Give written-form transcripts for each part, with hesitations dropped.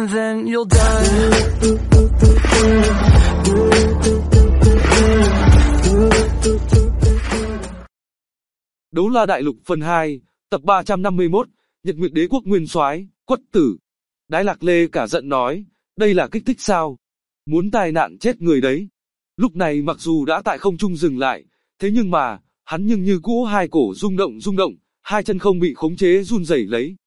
and then you'll die. Đấu La Đại Lục phần 2, tập 351, Nhật Nguyệt Đế Quốc Nguyên Soái, Quất Tử. Đái Lạc Lê cả giận nói, đây là kích thích sao? Muốn tai nạn chết người đấy. Lúc này mặc dù đã tại không trung dừng lại, thế nhưng mà, hắn nhưng như cũ hai cổ rung động, hai chân không bị khống chế run rẩy lấy.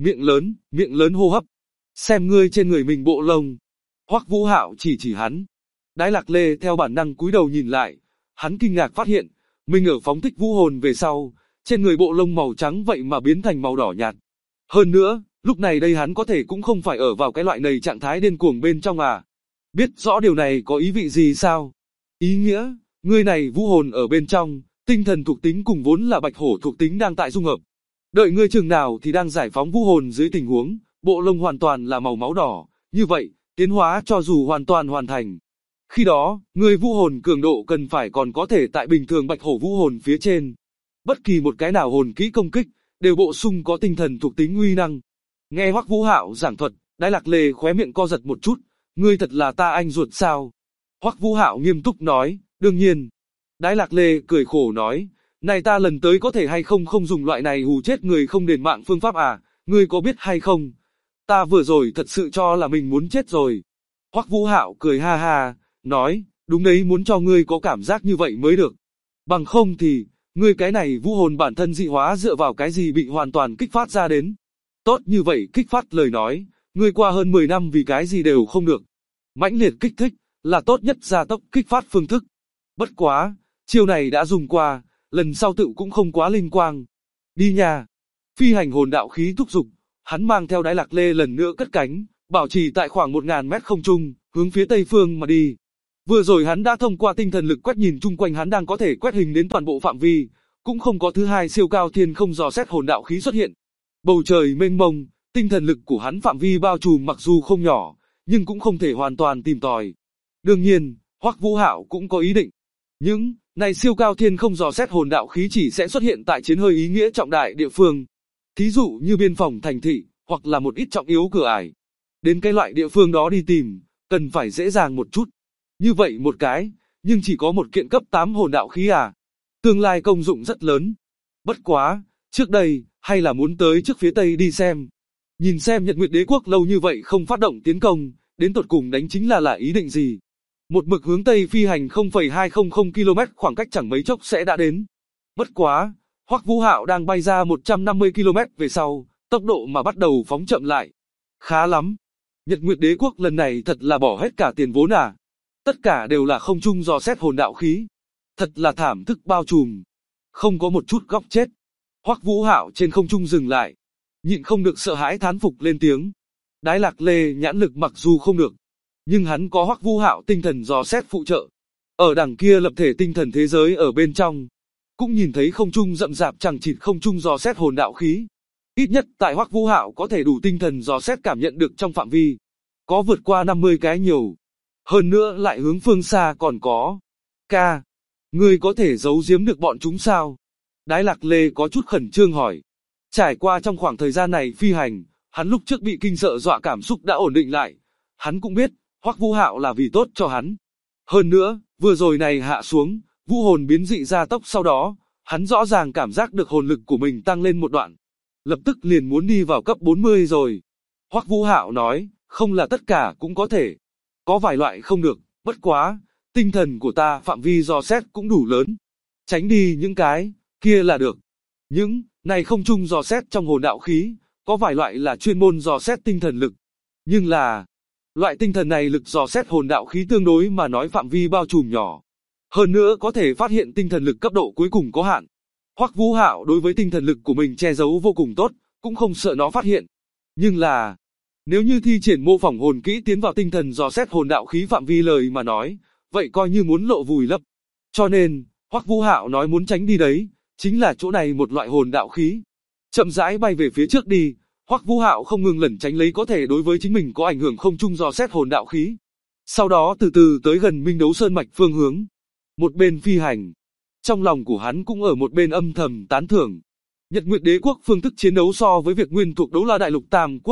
Miệng lớn hô hấp. Xem ngươi trên người mình bộ lông. Hoắc Vũ Hạo chỉ hắn. Đái Lạc Lê theo bản năng cúi đầu nhìn lại, hắn kinh ngạc phát hiện, mình ở phóng thích vũ hồn về sau, trên người bộ lông màu trắng vậy mà biến thành màu đỏ nhạt. Hơn nữa, lúc này đây hắn có thể cũng không phải ở vào cái loại này trạng thái điên cuồng bên trong à. Biết rõ điều này có ý vị gì sao? Ý nghĩa, ngươi này vũ hồn ở bên trong, tinh thần thuộc tính cùng vốn là bạch hổ thuộc tính đang tại dung hợp. Đợi ngươi chừng nào thì đang giải phóng vũ hồn dưới tình huống, bộ lông hoàn toàn là màu máu đỏ, như vậy, tiến hóa cho dù hoàn toàn hoàn thành. Khi đó, ngươi vũ hồn cường độ cần phải còn có thể tại bình thường bạch hổ vũ hồn phía trên. Bất kỳ một cái nào hồn kỹ công kích, đều bổ sung có tinh thần thuộc tính uy năng. Nghe Hoắc Vũ Hạo giảng thuật, Đái Lạc Lê khóe miệng co giật một chút, ngươi thật là ta anh ruột sao? Hoắc Vũ Hạo nghiêm túc nói, đương nhiên. Đái Lạc Lê cười khổ nói, này ta lần tới có thể hay không dùng loại này hù chết người không đền mạng phương pháp à, ngươi có biết hay không? Ta vừa rồi thật sự cho là mình muốn chết rồi. Hoắc Vũ Hạo cười ha ha, nói, đúng đấy, muốn cho ngươi có cảm giác như vậy mới được. Bằng không thì, ngươi cái này vũ hồn bản thân dị hóa dựa vào cái gì bị hoàn toàn kích phát ra đến. Tốt như vậy kích phát lời nói, ngươi qua hơn 10 năm vì cái gì đều không được. Mãnh liệt kích thích, là tốt nhất gia tốc kích phát phương thức. Bất quá, chiêu này đã dùng qua, lần sau tự cũng không quá linh quang. Đi nha. Phi hành hồn đạo khí thúc dục, hắn mang theo Đái Lạc Lê lần nữa cất cánh, bảo trì tại khoảng 1000 mét không trung, hướng phía tây phương mà đi. Vừa rồi hắn đã thông qua tinh thần lực quét nhìn chung quanh, hắn đang có thể quét hình đến toàn bộ phạm vi, cũng không có thứ hai siêu cao thiên không dò xét hồn đạo khí xuất hiện. Bầu trời mênh mông, tinh thần lực của hắn phạm vi bao trùm mặc dù không nhỏ, nhưng cũng không thể hoàn toàn tìm tòi. Đương nhiên, Hoắc Vũ Hạo cũng có ý định. Những này siêu cao thiên không dò xét hồn đạo khí chỉ sẽ xuất hiện tại chiến hơi ý nghĩa trọng đại địa phương. Thí dụ như biên phòng thành thị, hoặc là một ít trọng yếu cửa ải. Đến cái loại địa phương đó đi tìm, cần phải dễ dàng một chút. Như vậy một cái, nhưng chỉ có một kiện cấp 8 hồn đạo khí à. Tương lai công dụng rất lớn. Bất quá, trước đây, hay là muốn tới trước phía Tây đi xem. Nhìn xem Nhật Nguyệt Đế Quốc lâu như vậy không phát động tiến công, đến tột cùng đánh chính là ý định gì. Một mực hướng Tây phi hành 0,200 km khoảng cách chẳng mấy chốc sẽ đã đến. Bất quá, Hoắc Vũ Hạo đang bay ra 150 km về sau, tốc độ mà bắt đầu phóng chậm lại. Khá lắm. Nhật Nguyệt Đế Quốc lần này thật là bỏ hết cả tiền vốn à. Tất cả đều là không trung dò xét hồn đạo khí. Thật là thảm thức bao trùm. Không có một chút góc chết. Hoắc Vũ Hạo trên không trung dừng lại. Nhịn không được sợ hãi thán phục lên tiếng. Đái Lạc Lê nhãn lực mặc dù không được, nhưng hắn có Hoắc Vũ Hạo tinh thần dò xét phụ trợ. Ở đằng kia lập thể tinh thần thế giới ở bên trong, cũng nhìn thấy không trung rậm rạp chằng chịt không trung dò xét hồn đạo khí. Ít nhất tại Hoắc Vũ Hạo có thể đủ tinh thần dò xét cảm nhận được trong phạm vi. Có vượt qua 50 cái nhiều. Hơn nữa lại hướng phương xa còn có. Ca, ngươi có thể giấu giếm được bọn chúng sao? Đái Lạc Lê có chút khẩn trương hỏi. Trải qua trong khoảng thời gian này phi hành, hắn lúc trước bị kinh sợ dọa cảm xúc đã ổn định lại. Hắn cũng biết, Hoắc Vũ Hạo là vì tốt cho hắn. Hơn nữa, vừa rồi này hạ xuống, vũ hồn biến dị gia tốc sau đó, hắn rõ ràng cảm giác được hồn lực của mình tăng lên một đoạn. Lập tức liền muốn đi vào cấp 40 rồi. Hoắc Vũ Hạo nói, không là tất cả cũng có thể. Có vài loại không được, bất quá, tinh thần của ta phạm vi dò xét cũng đủ lớn. Tránh đi những cái kia là được. Những này không chung dò xét trong hồn đạo khí, có vài loại là chuyên môn dò xét tinh thần lực. Nhưng là, loại tinh thần này lực dò xét hồn đạo khí tương đối mà nói phạm vi bao trùm nhỏ. Hơn nữa có thể phát hiện tinh thần lực cấp độ cuối cùng có hạn. Hoắc Vũ Hạo đối với tinh thần lực của mình che giấu vô cùng tốt, cũng không sợ nó phát hiện. Nhưng là, nếu như thi triển mô phỏng hồn kỹ tiến vào tinh thần dò xét hồn đạo khí phạm vi lời mà nói, vậy coi như muốn lộ vùi lấp. Cho nên, Hoắc Vũ Hạo nói muốn tránh đi đấy, chính là chỗ này một loại hồn đạo khí. Chậm rãi bay về phía trước đi, Hoắc Vũ Hạo không ngừng lẩn tránh lấy có thể đối với chính mình có ảnh hưởng không chung dò xét hồn đạo khí. Sau đó từ từ tới gần Minh Đấu Sơn mạch phương hướng. Một bên phi hành, trong lòng của hắn cũng ở một bên âm thầm tán thưởng. Nhật Nguyệt Đế Quốc phương thức chiến đấu so với việc nguyên thuộc Đấu La Đại Lục Tam Quốc,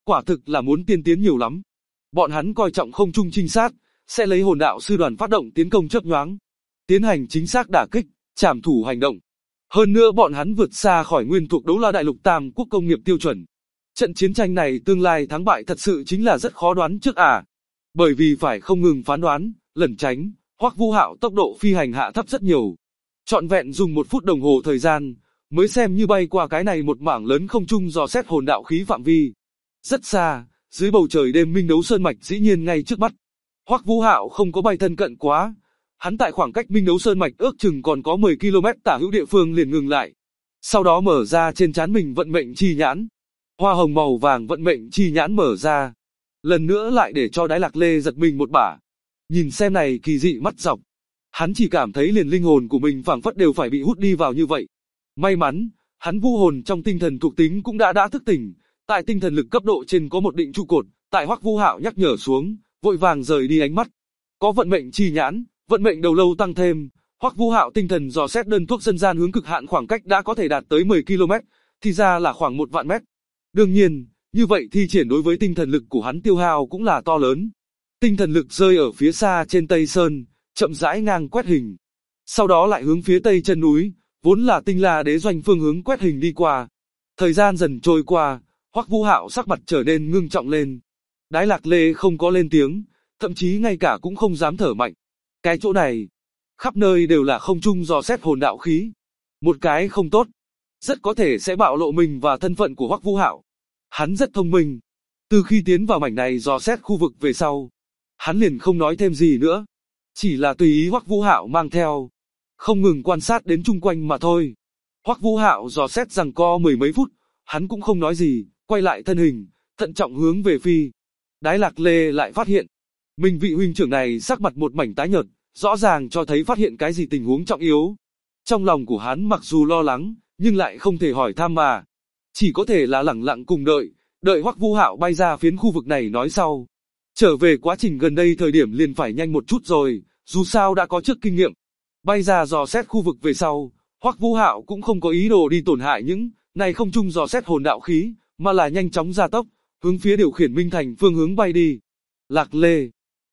quả thực là muốn tiên tiến nhiều lắm. Bọn hắn coi trọng không trung trinh sát, sẽ lấy hồn đạo sư đoàn phát động tiến công chớp nhoáng, tiến hành chính xác đả kích, trảm thủ hành động. Hơn nữa bọn hắn vượt xa khỏi nguyên thuộc Đấu La Đại Lục Tam Quốc công nghiệp tiêu chuẩn. Trận chiến tranh này tương lai thắng bại thật sự chính là rất khó đoán trước à. Bởi vì phải không ngừng phán đoán, lẩn tránh, Hoắc Vũ Hạo tốc độ phi hành hạ thấp rất nhiều. Trọn vẹn dùng 1 phút đồng hồ thời gian, mới xem như bay qua cái này một mảng lớn không trung dò xét hồn đạo khí phạm vi. Rất xa, dưới bầu trời đêm Minh Đấu Sơn Mạch dĩ nhiên ngay trước mắt. Hoắc Vũ Hạo không có bay thân cận quá. Hắn tại khoảng cách Minh Đấu Sơn Mạch ước chừng còn có 10 km tả hữu địa phương liền ngừng lại. Sau đó mở ra trên trán mình vận mệnh chi nhãn. Hoa hồng màu vàng vận mệnh chi nhãn mở ra. Lần nữa lại để cho Đái Lạc Lê giật mình một bả. Nhìn xem này kỳ dị mắt dọc. Hắn chỉ cảm thấy liền linh hồn của mình phảng phất đều phải bị hút đi vào như vậy. May mắn, hắn vu hồn trong tinh thần thuộc tính cũng đã thức tỉnh. Tại tinh thần lực cấp độ trên có một định trụ cột. Tại Hoắc Vũ Hạo nhắc nhở xuống, vội vàng rời đi ánh mắt. Có vận mệnh chi nhãn, vận mệnh đầu lâu tăng thêm, Hoắc Vũ Hạo tinh thần dò xét đơn thuốc dân gian hướng cực hạn khoảng cách đã có thể đạt tới 10 km, thì ra là khoảng 1 vạn mét. Đương nhiên, như vậy thi triển đối với tinh thần lực của hắn tiêu hao cũng là to lớn. Tinh thần lực rơi ở phía xa trên Tây Sơn, chậm rãi ngang quét hình. Sau đó lại hướng phía Tây chân núi, vốn là Tinh La Đế doanh phương hướng quét hình đi qua. Thời gian dần trôi qua, Hoắc Vũ Hạo sắc mặt trở nên ngưng trọng lên. Đái Lạc Lê không có lên tiếng, thậm chí ngay cả cũng không dám thở mạnh. Cái chỗ này, khắp nơi đều là không trung dò xét hồn đạo khí. Một cái không tốt, rất có thể sẽ bạo lộ mình và thân phận của Hoắc Vũ Hạo. Hắn rất thông minh. Từ khi tiến vào mảnh này dò xét khu vực về sau, hắn liền không nói thêm gì nữa. Chỉ là tùy ý Hoắc Vũ Hạo mang theo, không ngừng quan sát đến chung quanh mà thôi. Hoắc Vũ Hạo dò xét rằng co 10 mấy phút, hắn cũng không nói gì, quay lại thân hình, thận trọng hướng về phi. Đái Lạc Lê lại phát hiện, mình vị huynh trưởng này sắc mặt một mảnh tái nhợt, rõ ràng cho thấy phát hiện cái gì tình huống trọng yếu. Trong lòng của hắn mặc dù lo lắng, nhưng lại không thể hỏi thăm mà. Chỉ có thể là lẳng lặng cùng đợi Hoắc Vũ Hạo bay ra phiến khu vực này nói sau. Trở về quá trình gần đây thời điểm liền phải nhanh một chút rồi, dù sao đã có trước kinh nghiệm. Bay ra dò xét khu vực về sau, Hoắc Vũ Hạo cũng không có ý đồ đi tổn hại những này không chung dò xét hồn đạo khí, mà là nhanh chóng gia tốc, hướng phía điều khiển Minh Thành phương hướng bay đi. Lạc Lê.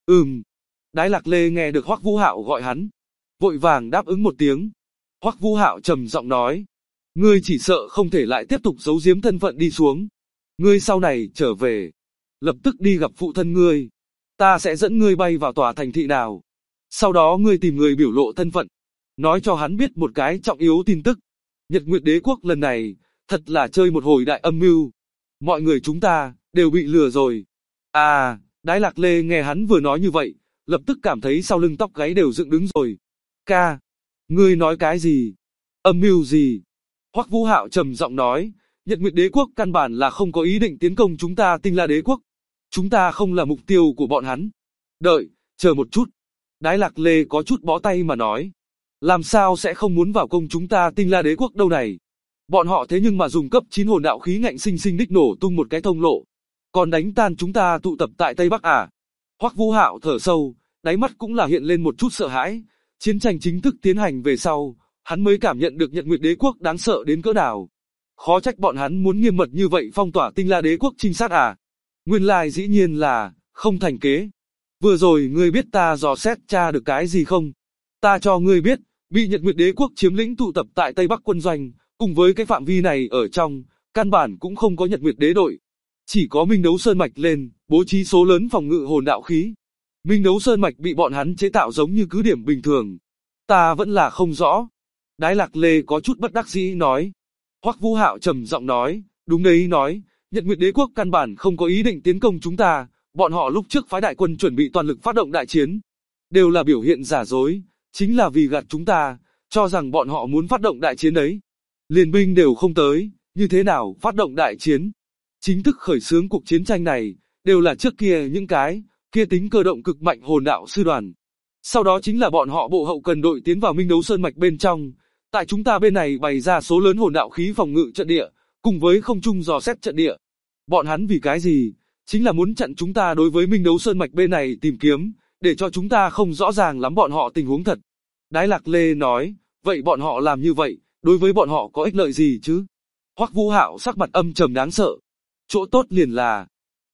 Đái Lạc Lê nghe được Hoắc Vũ Hạo gọi hắn, vội vàng đáp ứng một tiếng. Hoắc Vũ Hạo trầm giọng nói, ngươi chỉ sợ không thể lại tiếp tục giấu giếm thân phận đi xuống. Ngươi sau này trở về, lập tức đi gặp phụ thân ngươi. Ta sẽ dẫn ngươi bay vào tòa thành thị nào. Sau đó ngươi tìm người biểu lộ thân phận, nói cho hắn biết một cái trọng yếu tin tức. Nhật Nguyệt Đế quốc lần này, thật là chơi một hồi đại âm mưu. Mọi người chúng ta, đều bị lừa rồi. À, Đái Lạc Lê nghe hắn vừa nói như vậy, lập tức cảm thấy sau lưng tóc gáy đều dựng đứng rồi. Ca, ngươi nói cái gì? Âm mưu gì? Hoắc Vũ Hạo trầm giọng nói, Nhật Nguyệt Đế quốc căn bản là không có ý định tiến công chúng ta Tinh La Đế quốc. Chúng ta không là mục tiêu của bọn hắn. Đợi, chờ một chút. Đái Lạc Lê có chút bó tay mà nói. Làm sao sẽ không muốn vào công chúng ta Tinh La Đế quốc đâu này? Bọn họ thế nhưng mà dùng cấp 9 hồn đạo khí ngạnh sinh sinh đích nổ tung một cái thông lộ. Còn đánh tan chúng ta tụ tập tại Tây Bắc à? Hoắc Vũ Hạo thở sâu, đáy mắt cũng là hiện lên một chút sợ hãi. Chiến tranh chính thức tiến hành về sau, hắn mới cảm nhận được Nhật Nguyệt Đế quốc đáng sợ đến cỡ nào. Khó trách bọn hắn muốn nghiêm mật như vậy phong tỏa Tinh La Đế quốc trinh sát à? Nguyên lai dĩ nhiên là không thành kế. Vừa rồi ngươi biết ta dò xét tra được cái gì không? Ta cho ngươi biết, bị Nhật Nguyệt Đế quốc chiếm lĩnh tụ tập tại Tây Bắc quân doanh, cùng với cái phạm vi này ở trong, căn bản cũng không có Nhật Nguyệt Đế đội. Chỉ có Minh Đấu Sơn Mạch lên, bố trí số lớn phòng ngự hồn đạo khí. Minh Đấu Sơn Mạch bị bọn hắn chế tạo giống như cứ điểm bình thường. Ta vẫn là không rõ. Đái Lạc Lê có chút bất đắc dĩ nói. Hoắc Vũ Hạo trầm giọng nói, đúng đấy nói, Nhật Nguyệt Đế quốc căn bản không có ý định tiến công chúng ta, bọn họ lúc trước phái đại quân chuẩn bị toàn lực phát động đại chiến. Đều là biểu hiện giả dối, chính là vì gạt chúng ta, cho rằng bọn họ muốn phát động đại chiến đấy. Liên binh đều không tới, như thế nào phát động đại chiến? Chính thức khởi xướng cuộc chiến tranh này, đều là trước kia những cái, kia tính cơ động cực mạnh hồn đạo sư đoàn. Sau đó chính là bọn họ bộ hậu cần đội tiến vào Minh Đấu Sơn Mạch bên trong, tại chúng ta bên này bày ra số lớn hồn đạo khí phòng ngự trận địa, cùng với không trung dò xét trận địa. Bọn hắn vì cái gì? Chính là muốn chặn chúng ta đối với Minh Đấu Sơn Mạch bên này tìm kiếm, để cho chúng ta không rõ ràng lắm bọn họ tình huống thật. Đái Lạc Lê nói, vậy bọn họ làm như vậy, đối với bọn họ có ích lợi gì chứ? Hoắc Vũ Hạo sắc mặt âm trầm đáng sợ. Chỗ tốt liền là,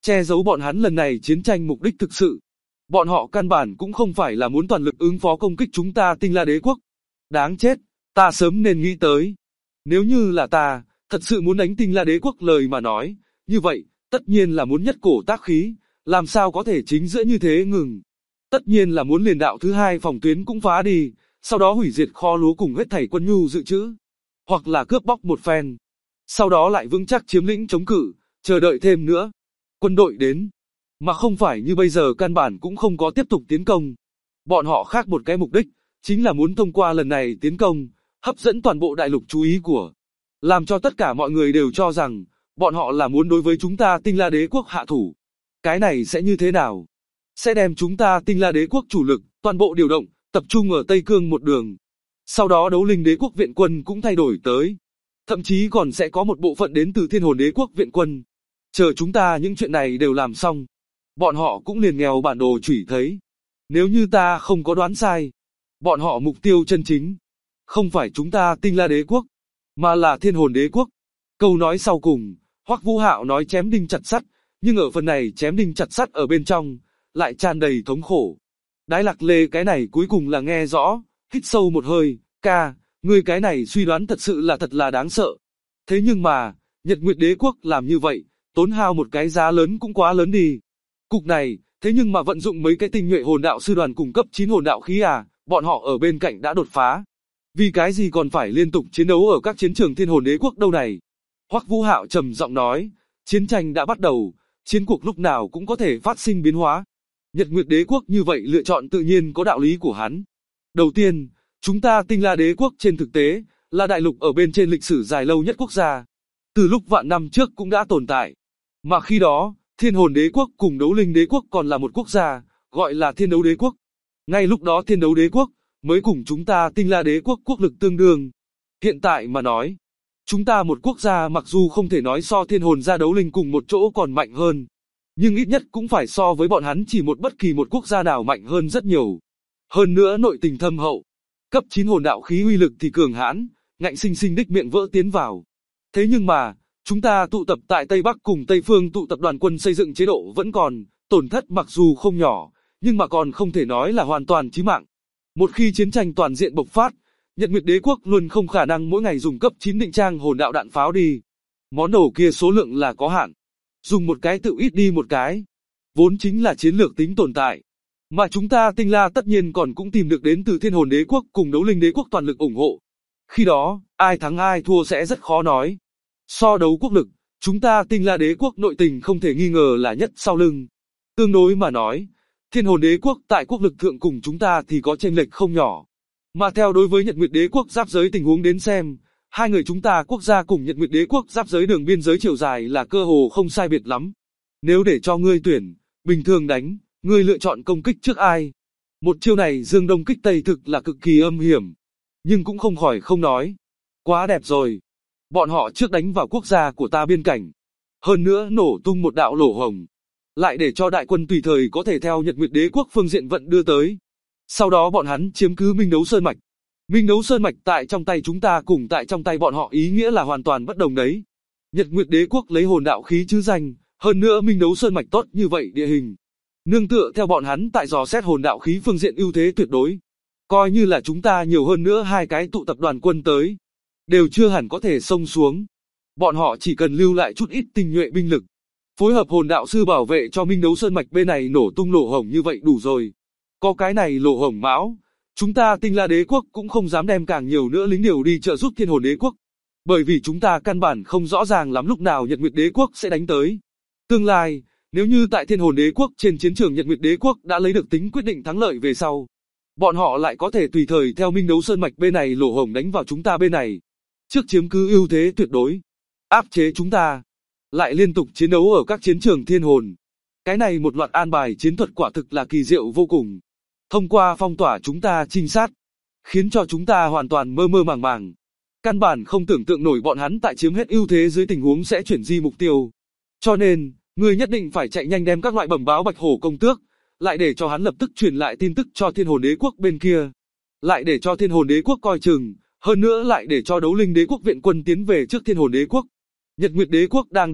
che giấu bọn hắn lần này chiến tranh mục đích thực sự. Bọn họ căn bản cũng không phải là muốn toàn lực ứng phó công kích chúng ta Tinh La Đế quốc. Đáng chết, ta sớm nên nghĩ tới. Nếu như là ta, thật sự muốn đánh Tinh La Đế quốc lời mà nói, như vậy, tất nhiên là muốn nhất cổ tác khí, làm sao có thể chính giữa như thế ngừng. Tất nhiên là muốn liền đạo thứ hai phòng tuyến cũng phá đi, sau đó hủy diệt kho lúa cùng hết thảy quân nhu dự trữ. Hoặc là cướp bóc một phen. Sau đó lại vững chắc chiếm lĩnh chống cự, chờ đợi thêm nữa. Quân đội đến. Mà không phải như bây giờ căn bản cũng không có tiếp tục tiến công. Bọn họ khác một cái mục đích, chính là muốn thông qua lần này tiến công, hấp dẫn toàn bộ đại lục chú ý của. Làm cho tất cả mọi người đều cho rằng, bọn họ là muốn đối với chúng ta Tinh La Đế quốc hạ thủ. Cái này sẽ như thế nào? Sẽ đem chúng ta Tinh La Đế quốc chủ lực, toàn bộ điều động, tập trung ở Tây Cương một đường. Sau đó Đấu Linh Đế quốc viện quân cũng thay đổi tới. Thậm chí còn sẽ có một bộ phận đến từ Thiên Hồn Đế quốc viện quân. Chờ chúng ta những chuyện này đều làm xong. Bọn họ cũng liền nghèo bản đồ chủy thấy. Nếu như ta không có đoán sai, bọn họ mục tiêu chân chính, không phải chúng ta Tinh La Đế quốc, mà là Thiên Hồn Đế quốc. Câu nói sau cùng, Hoắc Vũ Hạo nói chém đinh chặt sắt, nhưng ở phần này chém đinh chặt sắt ở bên trong, lại tràn đầy thống khổ. Đái Lạc Lê cái này cuối cùng là nghe rõ, hít sâu một hơi, ca, ngươi cái này suy đoán thật sự là thật là đáng sợ. Thế nhưng mà, Nhật Nguyệt Đế quốc làm như vậy, tốn hao một cái giá lớn cũng quá lớn đi. Cục này, thế nhưng mà vận dụng mấy cái tinh nhuệ hồn đạo sư đoàn cung cấp 9 hồn đạo khí à, bọn họ ở bên cạnh đã đột phá. Vì cái gì còn phải liên tục chiến đấu ở các chiến trường Thiên Hồn Đế quốc đâu này? Hoắc Vũ Hạo trầm giọng nói, chiến tranh đã bắt đầu, chiến cuộc lúc nào cũng có thể phát sinh biến hóa. Nhật Nguyệt Đế quốc như vậy lựa chọn tự nhiên có đạo lý của hắn. Đầu tiên, chúng ta Tinh La Đế quốc trên thực tế, là đại lục ở bên trên lịch sử dài lâu nhất quốc gia. Từ lúc vạn năm trước cũng đã tồn tại. Mà khi đó, Thiên Hồn Đế quốc cùng Đấu Linh Đế quốc còn là một quốc gia, gọi là Thiên Đấu Đế quốc. Ngay lúc đó Thiên Đấu Đế quốc, mới cùng chúng ta Tinh La Đế quốc quốc lực tương đương. Hiện tại mà nói, chúng ta một quốc gia mặc dù không thể nói so Thiên Hồn gia Đấu Linh cùng một chỗ còn mạnh hơn, nhưng ít nhất cũng phải so với bọn hắn chỉ một bất kỳ một quốc gia nào mạnh hơn rất nhiều. Hơn nữa nội tình thâm hậu, cấp 9 hồn đạo khí uy lực thì cường hãn, ngạnh sinh sinh đích miệng vỡ tiến vào. Thế nhưng mà, chúng ta tụ tập tại Tây Bắc cùng Tây Phương tụ tập đoàn quân xây dựng chế độ vẫn còn, tổn thất mặc dù không nhỏ, nhưng mà còn không thể nói là hoàn toàn chí mạng. Một khi chiến tranh toàn diện bộc phát, Nhật Nguyệt Đế quốc luôn không khả năng mỗi ngày dùng cấp 9 định trang hồn đạo đạn pháo đi. Món đồ kia số lượng là có hạn. Dùng một cái tự ít đi một cái. Vốn chính là chiến lược tính tồn tại. Mà chúng ta Tinh La tất nhiên còn cũng tìm được đến từ Thiên Hồn Đế quốc cùng Đấu Linh Đế quốc toàn lực ủng hộ. Khi đó, ai thắng ai thua sẽ rất khó nói. So đấu quốc lực, chúng ta Tinh La Đế quốc nội tình không thể nghi ngờ là nhất sau lưng. Tương đối mà nói, Thiên Hồn Đế quốc tại quốc lực thượng cùng chúng ta thì có chênh lệch không nhỏ. Mà theo đối với Nhật Nguyệt Đế quốc giáp giới tình huống đến xem, hai người chúng ta quốc gia cùng Nhật Nguyệt Đế quốc giáp giới đường biên giới chiều dài là cơ hồ không sai biệt lắm. Nếu để cho ngươi tuyển, bình thường đánh, ngươi lựa chọn công kích trước ai? Một chiêu này Dương Đông kích Tây thực là cực kỳ âm hiểm. Nhưng cũng không khỏi không nói. Quá đẹp rồi. Bọn họ trước đánh vào quốc gia của ta biên cảnh. Hơn nữa nổ tung một đạo lỗ hổng. Lại để cho đại quân tùy thời có thể theo Nhật Nguyệt Đế quốc phương diện vận đưa tới. Sau đó bọn hắn chiếm cứ Minh Đấu Sơn Mạch. Minh Đấu Sơn Mạch tại trong tay chúng ta cùng tại trong tay bọn họ ý nghĩa là hoàn toàn bất đồng đấy. Nhật Nguyệt Đế quốc lấy hồn đạo khí chứ danh, hơn nữa Minh Đấu Sơn Mạch tốt như vậy địa hình. Nương tựa theo bọn hắn tại dò xét hồn đạo khí phương diện ưu thế tuyệt đối. Coi như là chúng ta nhiều hơn nữa hai cái tụ tập đoàn quân tới. Đều chưa hẳn có thể xông xuống. Bọn họ chỉ cần lưu lại chút ít tinh nhuệ binh lực. Phối hợp hồn đạo sư bảo vệ cho Minh Đấu Sơn Mạch bên này nổ tung lỗ hổng như vậy đủ rồi. Có cái này lỗ hổng mão, chúng ta Tinh La Đế quốc cũng không dám đem càng nhiều nữa lính điều đi trợ giúp Thiên Hồn Đế quốc. Bởi vì chúng ta căn bản không rõ ràng lắm lúc nào Nhật Nguyệt Đế quốc sẽ đánh tới. Tương lai, nếu như tại Thiên Hồn Đế quốc trên chiến trường Nhật Nguyệt Đế quốc đã lấy được tính quyết định thắng lợi về sau, bọn họ lại có thể tùy thời theo Minh Đấu Sơn Mạch bên này lỗ hổng đánh vào chúng ta bên này. Trước chiếm cứ ưu thế tuyệt đối, áp chế chúng ta, lại liên tục chiến đấu ở các chiến trường thiên hồn. Cái này một loạt an bài chiến thuật quả thực là kỳ diệu vô cùng. Thông qua phong tỏa chúng ta trinh sát, khiến cho chúng ta hoàn toàn mơ mơ màng màng. Căn bản không tưởng tượng nổi bọn hắn tại chiếm hết ưu thế dưới tình huống sẽ chuyển di mục tiêu. Cho nên, ngươi nhất định phải chạy nhanh đem các loại bẩm báo Bạch Hổ công tước, lại để cho hắn lập tức truyền lại tin tức cho Thiên Hồn Đế quốc bên kia. Lại để cho Thiên Hồn Đế quốc coi chừng, hơn nữa lại để cho Đấu Linh Đế quốc viện quân tiến về trước Thiên Hồn Đế quốc. Nhật Nguyệt Đế quốc đang đợi,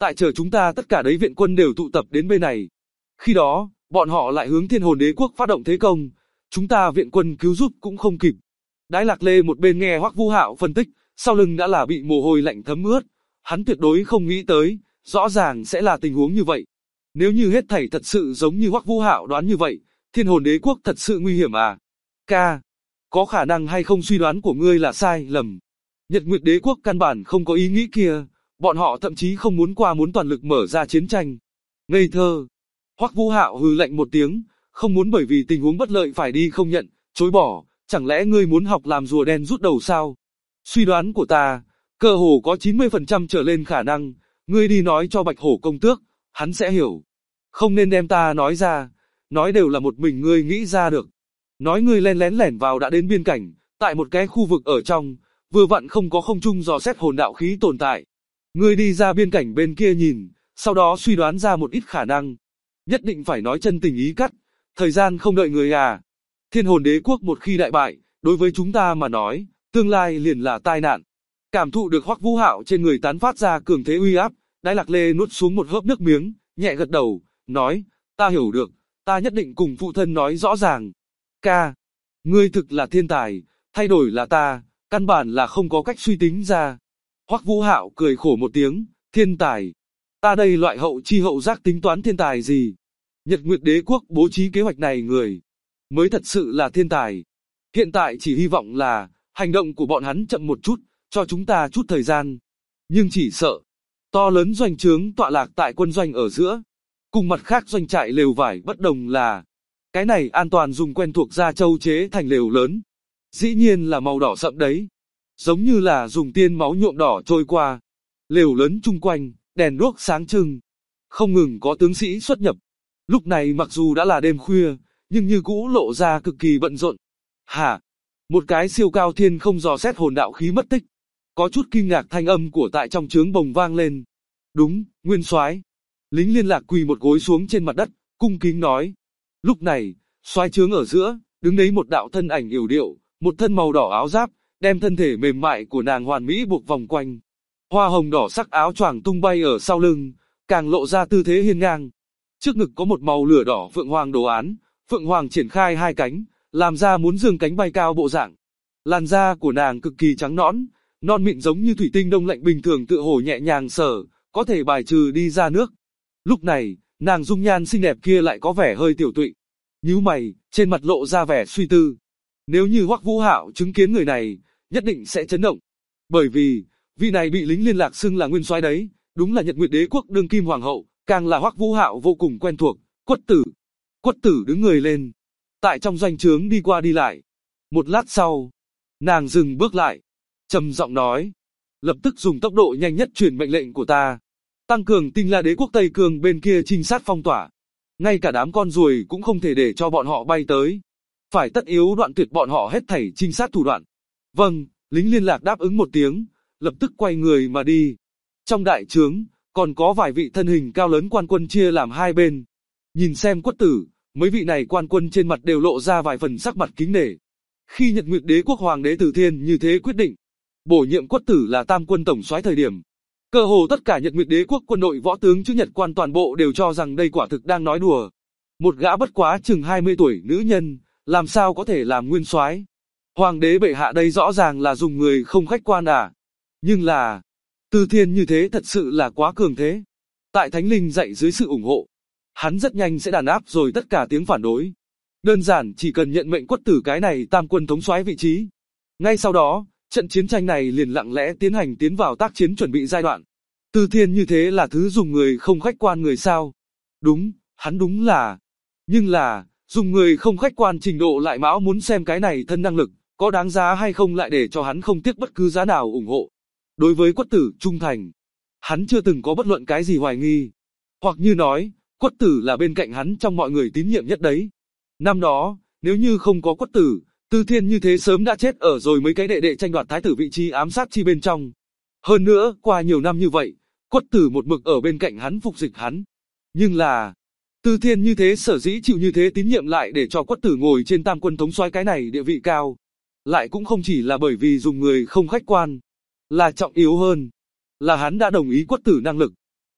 tại chờ chúng ta tất cả đấy viện quân đều tụ tập đến bên này. Khi đó, bọn họ lại hướng Thiên Hồn Đế quốc phát động thế công, chúng ta viện quân cứu giúp cũng không kịp. Đái Lạc Lê một bên nghe Hoắc Vũ Hạo phân tích, sau lưng đã là bị mồ hôi lạnh thấm ướt, hắn tuyệt đối không nghĩ tới, rõ ràng sẽ là tình huống như vậy. Nếu như hết thảy thật sự giống như Hoắc Vũ Hạo đoán như vậy, Thiên Hồn Đế quốc thật sự nguy hiểm à? Ca, có khả năng hay không suy đoán của ngươi là sai lầm. Nhật Nguyệt Đế quốc căn bản không có ý nghĩ kia, bọn họ thậm chí không muốn muốn toàn lực mở ra chiến tranh. Ngây thơ. Hoắc Vũ Hạo hừ lạnh một tiếng, không muốn bởi vì tình huống bất lợi phải đi không nhận, chối bỏ, chẳng lẽ ngươi muốn học làm rùa đen rút đầu sao? Suy đoán của ta, cơ hồ có 90% trở lên khả năng, ngươi đi nói cho Bạch Hổ công tước, hắn sẽ hiểu. Không nên đem ta nói ra, nói đều là một mình ngươi nghĩ ra được. Nói ngươi lén lẻn vào đã đến biên cảnh, tại một cái khu vực ở trong, vừa vặn không có không trung dò xét hồn đạo khí tồn tại. Ngươi đi ra biên cảnh bên kia nhìn, sau đó suy đoán ra một ít khả năng. Nhất định phải nói chân tình ý cắt, thời gian không đợi người à. Thiên Hồn Đế quốc một khi đại bại, đối với chúng ta mà nói, tương lai liền là tai nạn. Cảm thụ được Hoắc Vũ Hạo trên người tán phát ra cường thế uy áp, Đái Lạc Lê nuốt xuống một hớp nước miếng, nhẹ gật đầu, nói, ta hiểu được, ta nhất định cùng phụ thân nói rõ ràng. Ca, ngươi thực là thiên tài, thay đổi là ta, căn bản là không có cách suy tính ra. Hoắc Vũ Hạo cười khổ một tiếng, thiên tài. Ta đây loại hậu chi hậu giác tính toán thiên tài gì? Nhật Nguyệt Đế quốc bố trí kế hoạch này người, mới thật sự là thiên tài. Hiện tại chỉ hy vọng là, hành động của bọn hắn chậm một chút, cho chúng ta chút thời gian. Nhưng chỉ sợ, to lớn doanh trướng tọa lạc tại quân doanh ở giữa, cùng mặt khác doanh trại lều vải bất đồng là, cái này an toàn dùng quen thuộc da trâu chế thành lều lớn. Dĩ nhiên là màu đỏ sậm đấy, giống như là dùng tiên máu nhuộm đỏ trôi qua. Lều lớn chung quanh, đèn đuốc sáng trưng, không ngừng có tướng sĩ xuất nhập. Lúc này mặc dù đã là đêm khuya, nhưng như cũ lộ ra cực kỳ bận rộn. Hả? Một cái siêu cao thiên không dò xét hồn đạo khí mất tích. Có chút kinh ngạc thanh âm của tại trong trướng bồng vang lên. Đúng, Nguyên Soái. Lính liên lạc quỳ một gối xuống trên mặt đất, cung kính nói. Lúc này, soái trướng ở giữa, đứng đấy một đạo thân ảnh yểu điệu, một thân màu đỏ áo giáp, đem thân thể mềm mại của nàng hoàn mỹ buộc vòng quanh. Hoa hồng đỏ sắc áo choàng tung bay ở sau lưng, càng lộ ra tư thế hiên ngang. Trước ngực có một màu lửa đỏ phượng hoàng đồ án, phượng hoàng triển khai hai cánh, làm ra muốn dương cánh bay cao bộ dạng. Làn da của nàng cực kỳ trắng nõn, non mịn giống như thủy tinh đông lạnh bình thường tựa hồ nhẹ nhàng sờ, có thể bài trừ đi ra nước. Lúc này, nàng dung nhan xinh đẹp kia lại có vẻ hơi tiểu tụy. Nhíu mày, trên mặt lộ ra vẻ suy tư. Nếu như Hoắc Vũ Hạo chứng kiến người này, nhất định sẽ chấn động. Bởi vì, vị này bị lính liên lạc xưng là Nguyên Soái đấy, đúng là Nhật Nguyệt Đế quốc đương kim hoàng hậu, càng là Hoắc Vũ Hạo vô cùng quen thuộc. Quất tử. Quất tử đứng người lên, tại trong doanh trướng đi qua đi lại. Một lát sau, nàng dừng bước lại, trầm giọng nói, lập tức dùng tốc độ nhanh nhất truyền mệnh lệnh của ta, tăng cường Tinh La Đế quốc Tây Cương bên kia trinh sát phong tỏa, ngay cả đám con ruồi cũng không thể để cho bọn họ bay tới, phải tất yếu đoạn tuyệt bọn họ hết thảy trinh sát thủ đoạn. Vâng, lính liên lạc đáp ứng một tiếng, lập tức quay người mà đi. Trong đại trướng, còn có vài vị thân hình cao lớn quan quân chia làm hai bên. Nhìn xem Quất tử, mấy vị này quan quân trên mặt đều lộ ra vài phần sắc mặt kính nể. Khi Nhật Nguyệt Đế quốc hoàng đế Từ Thiên như thế quyết định, bổ nhiệm Quất tử là tam quân tổng soái thời điểm, cơ hồ tất cả Nhật Nguyệt Đế quốc quân đội võ tướng chữ Nhật quan toàn bộ đều cho rằng đây quả thực đang nói đùa. Một gã bất quá chừng 20 tuổi nữ nhân, làm sao có thể làm nguyên soái? Hoàng đế bệ hạ đây rõ ràng là dùng người không khách quan à? Nhưng là, Từ Thiên như thế thật sự là quá cường thế. Tại Thánh Linh dạy dưới sự ủng hộ, hắn rất nhanh sẽ đàn áp rồi tất cả tiếng phản đối. Đơn giản chỉ cần nhận mệnh Quất tử cái này tam quân thống soái vị trí. Ngay sau đó, trận chiến tranh này liền lặng lẽ tiến vào tác chiến chuẩn bị giai đoạn. Từ Thiên như thế là thứ dùng người không khách quan người sao? Đúng, hắn đúng là. Nhưng là, dùng người không khách quan trình độ lại mão muốn xem cái này thân năng lực, có đáng giá hay không lại để cho hắn không tiếc bất cứ giá nào ủng hộ. Đối với Quất tử trung thành, hắn chưa từng có bất luận cái gì hoài nghi. Hoặc như nói, Quất tử là bên cạnh hắn trong mọi người tín nhiệm nhất đấy. Năm đó, nếu như không có Quất tử, Từ Thiên như thế sớm đã chết ở rồi mấy cái đệ đệ tranh đoạt thái tử vị trí ám sát chi bên trong. Hơn nữa, qua nhiều năm như vậy, Quất tử một mực ở bên cạnh hắn phục dịch hắn. Nhưng là, Từ Thiên như thế sở dĩ chịu như thế tín nhiệm lại để cho Quất tử ngồi trên tam quân thống soái cái này địa vị cao. Lại cũng không chỉ là bởi vì dùng người không khách quan, là trọng yếu hơn, là hắn đã đồng ý Quất tử năng lực.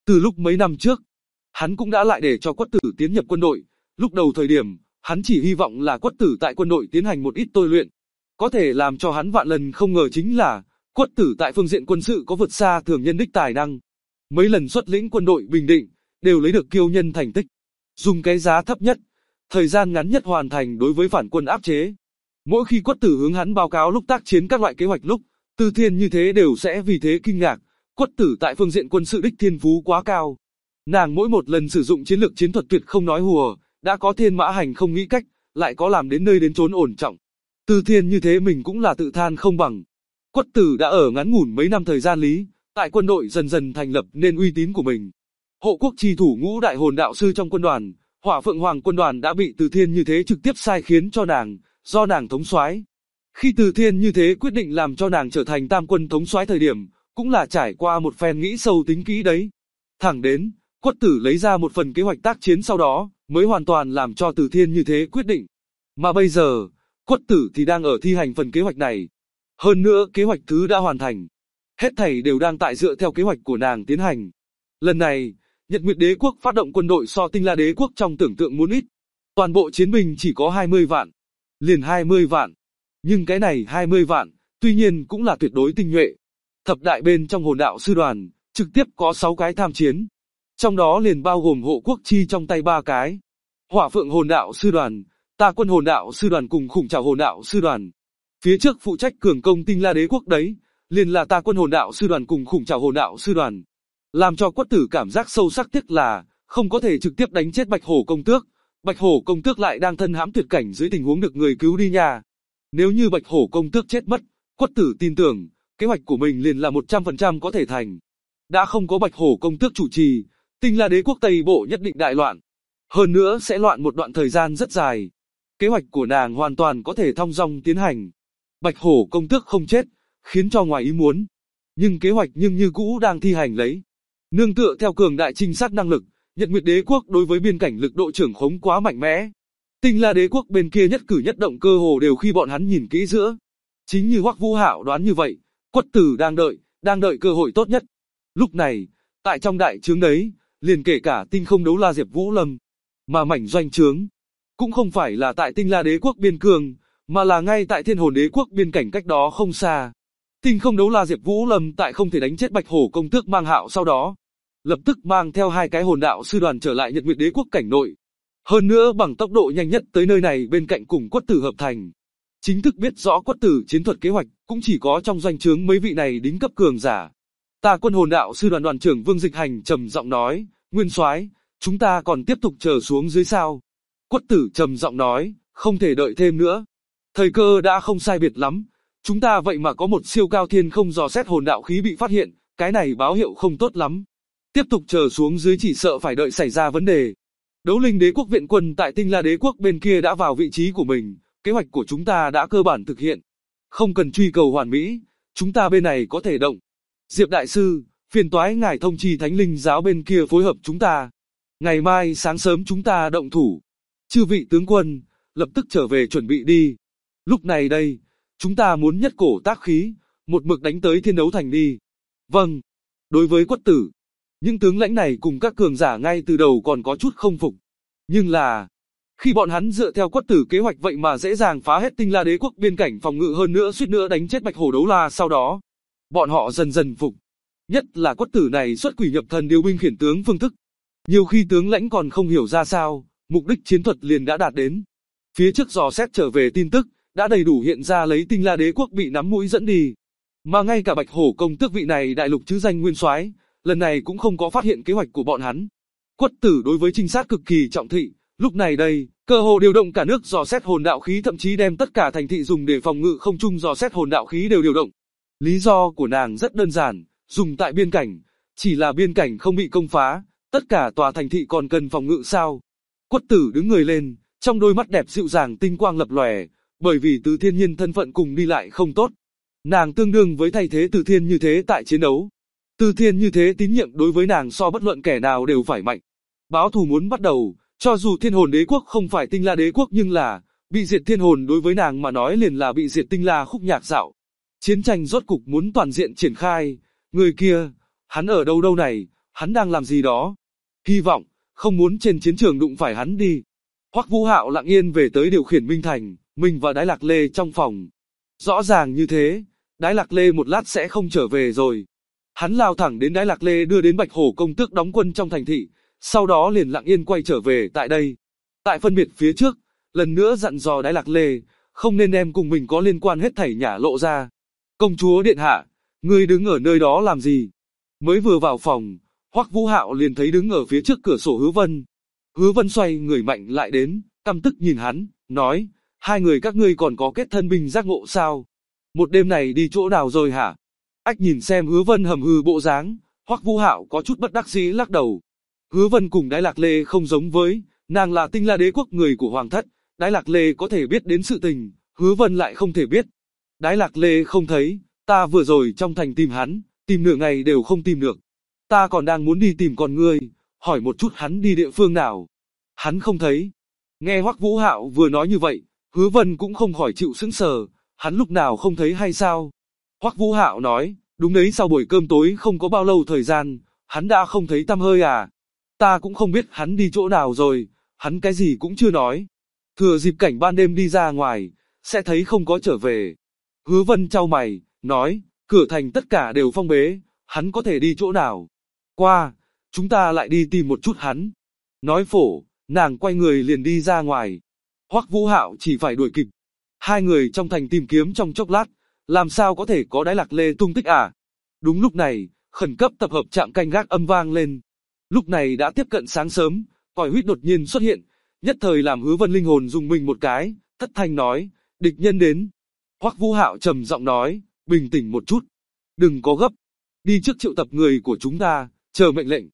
Từ lúc mấy năm trước, hắn cũng đã lại để cho Quất Tử tiến nhập quân đội. Lúc đầu thời điểm, hắn chỉ hy vọng là Quất Tử tại quân đội tiến hành một ít tôi luyện. Có thể làm cho hắn vạn lần không ngờ chính là, Quất Tử tại phương diện quân sự có vượt xa thường nhân đích tài năng. Mấy lần xuất lĩnh quân đội Bình Định, đều lấy được kiêu nhân thành tích. Dùng cái giá thấp nhất, thời gian ngắn nhất hoàn thành đối với phản quân áp chế. Mỗi khi Quất Tử hướng hắn báo cáo lúc tác chiến các loại kế hoạch lúc, Từ Thiên như thế đều sẽ vì thế kinh ngạc. Quất Tử tại phương diện quân sự đích thiên phú quá cao. Nàng mỗi một lần sử dụng chiến lược chiến thuật tuyệt không nói hùa, đã có thiên mã hành không nghĩ cách, lại có làm đến nơi đến chốn ổn trọng. Từ Thiên như thế mình cũng là tự than không bằng. Quất Tử đã ở ngắn ngủn mấy năm thời gian lý, tại quân đội dần dần thành lập nên uy tín của mình. Hộ quốc chi thủ ngũ đại hồn đạo sư trong quân đoàn, Hỏa Phượng Hoàng quân đoàn đã bị Từ Thiên như thế trực tiếp sai khiến cho nàng, do nàng thống soái. Khi Từ Thiên như thế quyết định làm cho nàng trở thành tam quân thống soái thời điểm, cũng là trải qua một phen nghĩ sâu tính kỹ đấy. Thẳng đến, Quất Tử lấy ra một phần kế hoạch tác chiến sau đó, mới hoàn toàn làm cho Từ Thiên như thế quyết định. Mà bây giờ, Quất Tử thì đang ở thi hành phần kế hoạch này. Hơn nữa kế hoạch thứ đã hoàn thành. Hết thảy đều đang tại dựa theo kế hoạch của nàng tiến hành. Lần này, Nhật Nguyệt Đế quốc phát động quân đội so Tinh La Đế quốc trong tưởng tượng muốn ít. Toàn bộ chiến binh chỉ có 20 vạn. Liền 20 vạn. Nhưng cái này 20 vạn, tuy nhiên cũng là tuyệt đối tinh nhuệ. Thập đại bên trong hồn đạo sư đoàn, trực tiếp có 6 cái tham chiến. Trong đó liền bao gồm hộ quốc chi trong tay 3 cái. Hỏa Phượng hồn đạo sư đoàn, Tà Quân hồn đạo sư đoàn cùng Khủng Trảo hồn đạo sư đoàn. Phía trước phụ trách cường công Tinh La Đế quốc đấy, liền là Tà Quân hồn đạo sư đoàn cùng Khủng Trảo hồn đạo sư đoàn. Làm cho Quất Tử cảm giác sâu sắc tiếc là, không có thể trực tiếp đánh chết Bạch Hổ công tước. Bạch Hổ công tước lại đang thân hãm tuyệt cảnh dưới tình huống được người cứu đi nhà. Nếu như Bạch Hổ công tước chết mất, Quất Tử tin tưởng, kế hoạch của mình liền là 100% có thể thành. Đã không có Bạch Hổ công tước chủ trì, Tinh La Đế quốc Tây Bộ nhất định đại loạn. Hơn nữa sẽ loạn một đoạn thời gian rất dài. Kế hoạch của nàng hoàn toàn có thể thong dong tiến hành. Bạch Hổ công tước không chết, khiến cho ngoài ý muốn. Nhưng kế hoạch nhưng như cũ đang thi hành lấy. Nương tựa theo cường đại trinh sát năng lực, Nhật Nguyệt Đế quốc đối với biên cảnh lực độ trưởng khống quá mạnh mẽ. Tinh La Đế quốc bên kia nhất cử nhất động cơ hồ đều khi bọn hắn nhìn kỹ giữa. Chính như Hoắc Vũ Hạo đoán như vậy, Quất Tử đang đợi cơ hội tốt nhất. Lúc này, tại trong đại trướng đấy, liền kể cả Tinh Không Đấu La Diệp Vũ Lâm, mà mảnh doanh trướng cũng không phải là tại Tinh La Đế quốc biên cương, mà là ngay tại Thiên Hồn Đế quốc biên cảnh cách đó không xa. Tinh Không Đấu La Diệp Vũ Lâm tại không thể đánh chết Bạch Hổ công tước Mang Hạo sau đó, lập tức mang theo 2 cái hồn đạo sư đoàn trở lại Nhật Nguyệt Đế quốc cảnh nội. Hơn nữa bằng tốc độ nhanh nhất tới nơi này bên cạnh cùng Quất Tử hợp thành. Chính thức biết rõ Quất Tử chiến thuật kế hoạch, cũng chỉ có trong doanh trướng mấy vị này đính cấp cường giả. Tà Quân hồn đạo sư đoàn đoàn trưởng Vương Dịch Hành trầm giọng nói, Nguyên soái, chúng ta còn tiếp tục chờ xuống dưới sao? Quất Tử trầm giọng nói, không thể đợi thêm nữa. Thời cơ đã không sai biệt lắm. Chúng ta vậy mà có một siêu cao thiên không dò xét hồn đạo khí bị phát hiện, cái này báo hiệu không tốt lắm. Tiếp tục chờ xuống dưới chỉ sợ phải đợi xảy ra vấn đề. Đấu Linh Đế quốc viện quân tại Tinh La Đế quốc bên kia đã vào vị trí của mình, kế hoạch của chúng ta đã cơ bản thực hiện. Không cần truy cầu hoàn mỹ, chúng ta bên này có thể động. Diệp Đại Sư, phiền toái ngài thông trì Thánh Linh giáo bên kia phối hợp chúng ta. Ngày mai sáng sớm chúng ta động thủ. Chư vị tướng quân, lập tức trở về chuẩn bị đi. Lúc này đây, chúng ta muốn nhất cổ tác khí, một mực đánh tới Thiên Đấu Thành đi. Vâng. Đối với Quất Tử, những tướng lãnh này cùng các cường giả ngay từ đầu còn có chút không phục. Nhưng là, khi bọn hắn dựa theo Quất Tử kế hoạch vậy mà dễ dàng phá hết Tinh La Đế quốc biên cảnh phòng ngự hơn nữa suýt nữa đánh chết Bạch Hổ Đấu La sau đó, bọn họ dần dần phục. Nhất là Quất Tử này xuất quỷ nhập thần điều binh khiển tướng phương thức. Nhiều khi tướng lãnh còn không hiểu ra sao, mục đích chiến thuật liền đã đạt đến. Phía trước dò xét trở về tin tức, đã đầy đủ hiện ra lấy Tinh La Đế quốc bị nắm mũi dẫn đi. Mà ngay cả Bạch Hổ công tước vị này đại lục chứ danh nguyên soái, lần này cũng không có phát hiện kế hoạch của bọn hắn. Quất Tử đối với trinh sát cực kỳ trọng thị, lúc này đây, cơ hồ điều động cả nước dò xét hồn đạo khí, thậm chí đem tất cả thành thị dùng để phòng ngự không trung dò xét hồn đạo khí đều điều động. Lý do của nàng rất đơn giản, dùng tại biên cảnh, chỉ là biên cảnh không bị công phá, tất cả tòa thành thị còn cần phòng ngự sao? Quất Tử đứng người lên, trong đôi mắt đẹp dịu dàng tinh quang lập lòe, bởi vì Từ Thiên Nhiên thân phận cùng đi lại không tốt. Nàng tương đương với thay thế Từ Thiên như thế tại chiến đấu. Từ Thiên như thế tín nhiệm đối với nàng so bất luận kẻ nào đều phải mạnh. Báo thù muốn bắt đầu, cho dù Thiên Hồn Đế quốc không phải Tinh La Đế quốc nhưng là, bị diệt thiên hồn đối với nàng mà nói liền là bị diệt Tinh La khúc nhạc dạo. Chiến tranh rốt cục muốn toàn diện triển khai, người kia, hắn ở đâu này, hắn đang làm gì đó. Hy vọng, không muốn trên chiến trường đụng phải hắn đi. Hoắc Vũ Hạo lặng yên về tới điều khiển Minh Thành, mình và Đái Lạc Lê trong phòng. Rõ ràng như thế, Đái Lạc Lê một lát sẽ không trở về rồi. Hắn lao thẳng đến Đái Lạc Lê đưa đến Bạch Hổ công tước đóng quân trong thành thị, sau đó liền lặng yên quay trở về tại đây. Tại phân biệt phía trước, lần nữa dặn dò Đái Lạc Lê, không nên đem cùng mình có liên quan hết thảy nhả lộ ra. Công chúa điện hạ, ngươi đứng ở nơi đó làm gì? Mới vừa vào phòng, Hoắc Vũ Hạo liền thấy đứng ở phía trước cửa sổ Hứa Vân. Hứa Vân xoay người mạnh lại đến, căm tức nhìn hắn, nói, hai người các ngươi còn có kết thân binh giác ngộ sao? Một đêm này đi chỗ nào rồi hả? Ách nhìn xem Hứa Vân hầm hừ bộ dáng, Hoắc Vũ Hạo có chút bất đắc dĩ lắc đầu. Hứa Vân cùng Đái Lạc Lê không giống với, nàng là Tinh La Đế quốc người của Hoàng thất, Đái Lạc Lê có thể biết đến sự tình, Hứa Vân lại không thể biết. Đái Lạc Lê không thấy, ta vừa rồi trong thành tìm hắn, tìm nửa ngày đều không tìm được. Ta còn đang muốn đi tìm con ngươi, hỏi một chút hắn đi địa phương nào. Hắn không thấy. Nghe Hoắc Vũ Hạo vừa nói như vậy, Hứa Vân cũng không khỏi chịu sững sờ, hắn lúc nào không thấy hay sao? Hoắc Vũ Hạo nói, đúng đấy, sau buổi cơm tối không có bao lâu thời gian, hắn đã không thấy tăm hơi à. Ta cũng không biết hắn đi chỗ nào rồi, hắn cái gì cũng chưa nói. Thừa dịp cảnh ban đêm đi ra ngoài, sẽ thấy không có trở về. Hứa Vân chau mày, nói, cửa thành tất cả đều phong bế, hắn có thể đi chỗ nào? Qua, chúng ta lại đi tìm một chút hắn. Nói phổ, nàng quay người liền đi ra ngoài. Hoắc Vũ Hạo chỉ phải đuổi kịp. Hai người trong thành tìm kiếm trong chốc lát, làm sao có thể có Đái Lạc Lê tung tích à? Đúng lúc này, khẩn cấp tập hợp trạm canh gác âm vang lên. Lúc này đã tiếp cận sáng sớm, còi huýt đột nhiên xuất hiện, nhất thời làm Hứa Vân linh hồn rung mình một cái, thất thanh nói, địch nhân đến. Hoắc Vũ Hạo trầm giọng nói, bình tĩnh một chút, đừng có gấp, đi trước triệu tập người của chúng ta, chờ mệnh lệnh.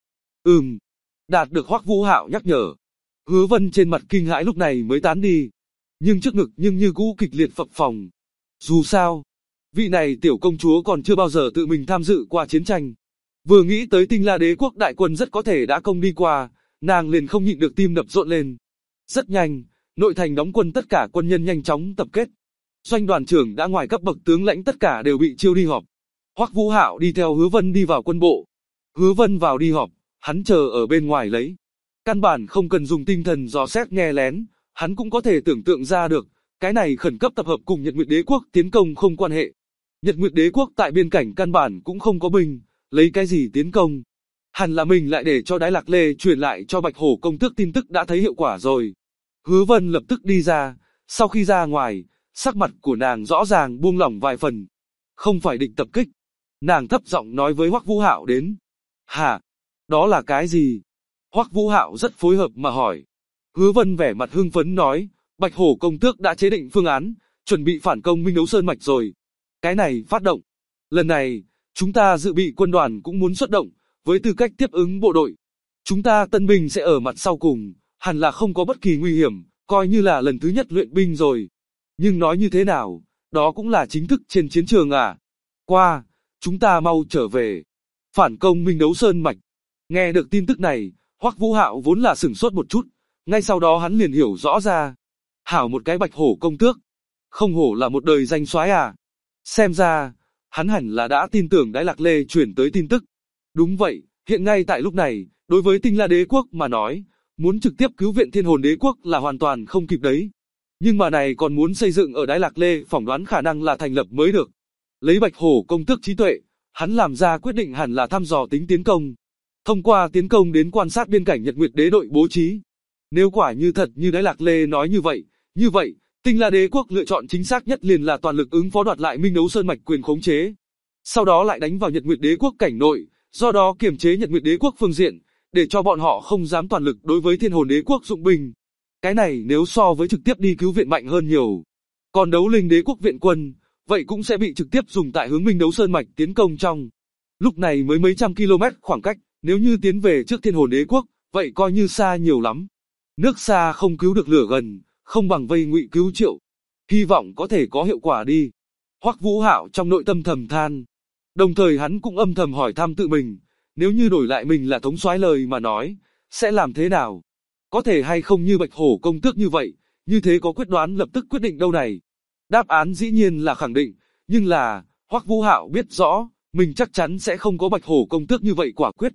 Đạt được Hoắc Vũ Hạo nhắc nhở. Hứa Vân trên mặt kinh hãi lúc này mới tán đi, nhưng trước ngực nhưng như cũ kịch liệt phập phồng. Dù sao, vị này tiểu công chúa còn chưa bao giờ tự mình tham dự qua chiến tranh. Vừa nghĩ tới Tinh La Đế quốc đại quân rất có thể đã công đi qua, nàng liền không nhịn được tim đập rộn lên. Rất nhanh, nội thành đóng quân tất cả quân nhân nhanh chóng tập kết. Doanh đoàn trưởng đã ngoài cấp bậc tướng lãnh tất cả đều bị chiêu đi họp. Hoắc Vũ Hạo đi theo Hứa Vân đi vào quân bộ. Hứa Vân vào đi họp, hắn chờ ở bên ngoài lấy. Căn bản không cần dùng tinh thần dò xét nghe lén, hắn cũng có thể tưởng tượng ra được, cái này khẩn cấp tập hợp cùng Nhật Nguyệt Đế quốc tiến công không quan hệ. Nhật Nguyệt Đế quốc tại biên cảnh căn bản cũng không có binh, lấy cái gì tiến công. Hẳn là mình lại để cho Đái Lạc Lê truyền lại cho Bạch Hổ công tước tin tức đã thấy hiệu quả rồi. Hứa Vân lập tức đi ra, sau khi ra ngoài, sắc mặt của nàng rõ ràng buông lỏng vài phần. Không phải định tập kích. Nàng thấp giọng nói với Hoắc Vũ Hạo đến. Hả? Đó là cái gì? Hoắc Vũ Hạo rất phối hợp mà hỏi. Hứa Vân vẻ mặt hưng phấn nói, Bạch Hổ công tước đã chế định phương án, chuẩn bị phản công Minh Đấu Sơn Mạch rồi. Cái này phát động. Lần này, chúng ta dự bị quân đoàn cũng muốn xuất động, với tư cách tiếp ứng bộ đội. Chúng ta tân binh sẽ ở mặt sau cùng, hẳn là không có bất kỳ nguy hiểm, coi như là lần thứ nhất luyện binh rồi. Nhưng nói như thế nào, đó cũng là chính thức trên chiến trường à. Qua, chúng ta mau trở về. Phản công Minh Đấu Sơn Mạch. Nghe được tin tức này, Hoắc Vũ Hạo vốn là sửng sốt một chút, ngay sau đó hắn liền hiểu rõ ra. Hảo một cái Bạch Hổ công tước, không hổ là một đời danh soái à. Xem ra, hắn hẳn là đã tin tưởng Đái Lạc Lê chuyển tới tin tức. Đúng vậy, hiện ngay tại lúc này, đối với Tinh La Đế quốc mà nói, muốn trực tiếp cứu viện Thiên Hồn Đế quốc là hoàn toàn không kịp đấy. Nhưng mà này còn muốn xây dựng ở Đái Lạc Lê, phỏng đoán khả năng là thành lập mới được. Lấy Bạch Hổ công tước trí tuệ, hắn làm ra quyết định hẳn là thăm dò tính tiến công. Thông qua tiến công đến quan sát biên cảnh Nhật Nguyệt Đế đội bố trí. Nếu quả như thật như Đái Lạc Lê nói như vậy, Tinh La Đế quốc lựa chọn chính xác nhất liền là toàn lực ứng phó đoạt lại Minh Đấu Sơn Mạch quyền khống chế. Sau đó lại đánh vào Nhật Nguyệt Đế quốc cảnh nội, do đó kiềm chế Nhật Nguyệt Đế quốc phương diện, để cho bọn họ không dám toàn lực đối với Thiên Hồn Đế quốc dụng binh. Cái này nếu so với trực tiếp đi cứu viện mạnh hơn nhiều. Còn Đấu Linh Đế quốc viện quân, vậy cũng sẽ bị trực tiếp dùng tại hướng Minh Đấu Sơn Mạch tiến công trong. Lúc này mới mấy trăm km khoảng cách, nếu như tiến về trước Thiên Hồn Đế quốc, vậy coi như xa nhiều lắm. Nước xa không cứu được lửa gần, không bằng vây ngụy cứu triệu. Hy vọng có thể có hiệu quả đi. Hoắc Vũ Hạo trong nội tâm thầm than. Đồng thời hắn cũng âm thầm hỏi thăm tự mình, nếu như đổi lại mình là thống soái lời mà nói, sẽ làm thế nào? Có thể hay không như Bạch Hổ công tước như vậy, như thế có quyết đoán lập tức quyết định đâu này? Đáp án dĩ nhiên là khẳng định, nhưng là, Hoắc Vũ Hạo biết rõ, mình chắc chắn sẽ không có Bạch Hổ công tước như vậy quả quyết.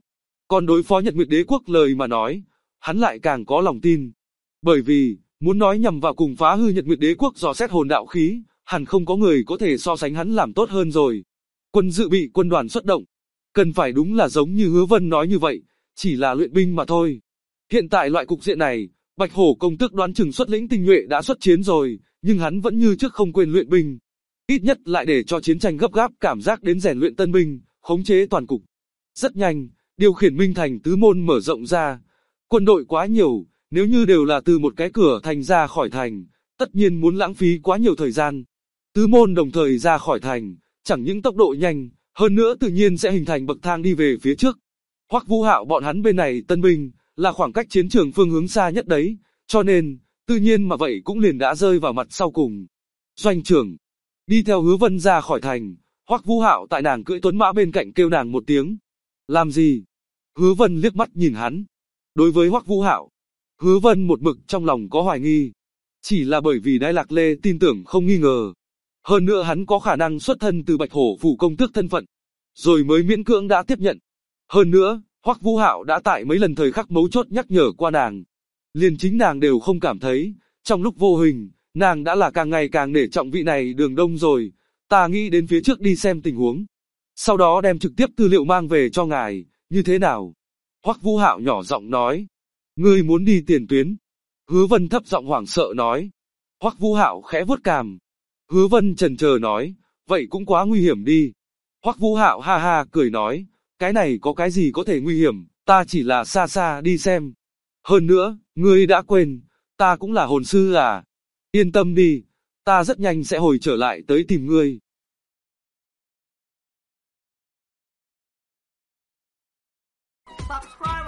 Còn đối phó Nhật Nguyệt Đế quốc lời mà nói, hắn lại càng có lòng tin. Bởi vì, muốn nói nhằm vào cùng phá hư Nhật Nguyệt Đế quốc dò xét hồn đạo khí, hẳn không có người có thể so sánh hắn làm tốt hơn rồi. Quân dự bị quân đoàn xuất động, cần phải đúng là giống như Hứa Vân nói như vậy, chỉ là luyện binh mà thôi. Hiện tại loại cục diện này, Bạch Hổ công tước đoán chừng xuất lĩnh tinh nhuệ đã xuất chiến rồi, nhưng hắn vẫn như trước không quên luyện binh. Ít nhất lại để cho chiến tranh gấp gáp cảm giác đến rèn luyện tân binh, khống chế toàn cục. Rất nhanh, điều khiển Minh Thành tứ môn mở rộng ra. Quân đội quá nhiều, nếu như đều là từ một cái cửa thành ra khỏi thành, tất nhiên muốn lãng phí quá nhiều thời gian. Tứ môn đồng thời ra khỏi thành, chẳng những tốc độ nhanh, hơn nữa tự nhiên sẽ hình thành bậc thang đi về phía trước. Hoắc Vũ Hạo bọn hắn bên này tân binh, là khoảng cách chiến trường phương hướng xa nhất đấy, cho nên, tự nhiên mà vậy cũng liền đã rơi vào mặt sau cùng. Doanh trưởng, đi theo Hứa Vân ra khỏi thành, Hoắc Vũ Hạo tại nàng cưỡi tuấn mã bên cạnh kêu nàng một tiếng. Làm gì? Hứa Vân liếc mắt nhìn hắn. Đối với Hoắc Vũ Hạo, Hứa Vân một mực trong lòng có hoài nghi. Chỉ là bởi vì Đái Lạc Lê tin tưởng không nghi ngờ. Hơn nữa hắn có khả năng xuất thân từ Bạch Hổ phủ công tước thân phận, rồi mới miễn cưỡng đã tiếp nhận. Hơn nữa, Hoắc Vũ Hạo đã tại mấy lần thời khắc mấu chốt nhắc nhở qua nàng. Liền chính nàng đều không cảm thấy, trong lúc vô hình, nàng đã là càng ngày càng nể trọng vị này Đường Đông rồi. Ta nghĩ đến phía trước đi xem tình huống. Sau đó đem trực tiếp tư liệu mang về cho ngài, như thế nào? Hoắc Vũ Hạo nhỏ giọng nói. Ngươi muốn đi tiền tuyến? Hứa Vân thấp giọng hoảng sợ nói. Hoắc Vũ Hạo khẽ vuốt cằm. Hứa Vân chần chờ nói, vậy cũng quá nguy hiểm đi. Hoắc Vũ Hạo ha ha cười nói, cái này có cái gì có thể nguy hiểm, ta chỉ là xa xa đi xem. Hơn nữa, ngươi đã quên, ta cũng là hồn sư à. Yên tâm đi, ta rất nhanh sẽ hồi trở lại tới tìm ngươi. Subscribe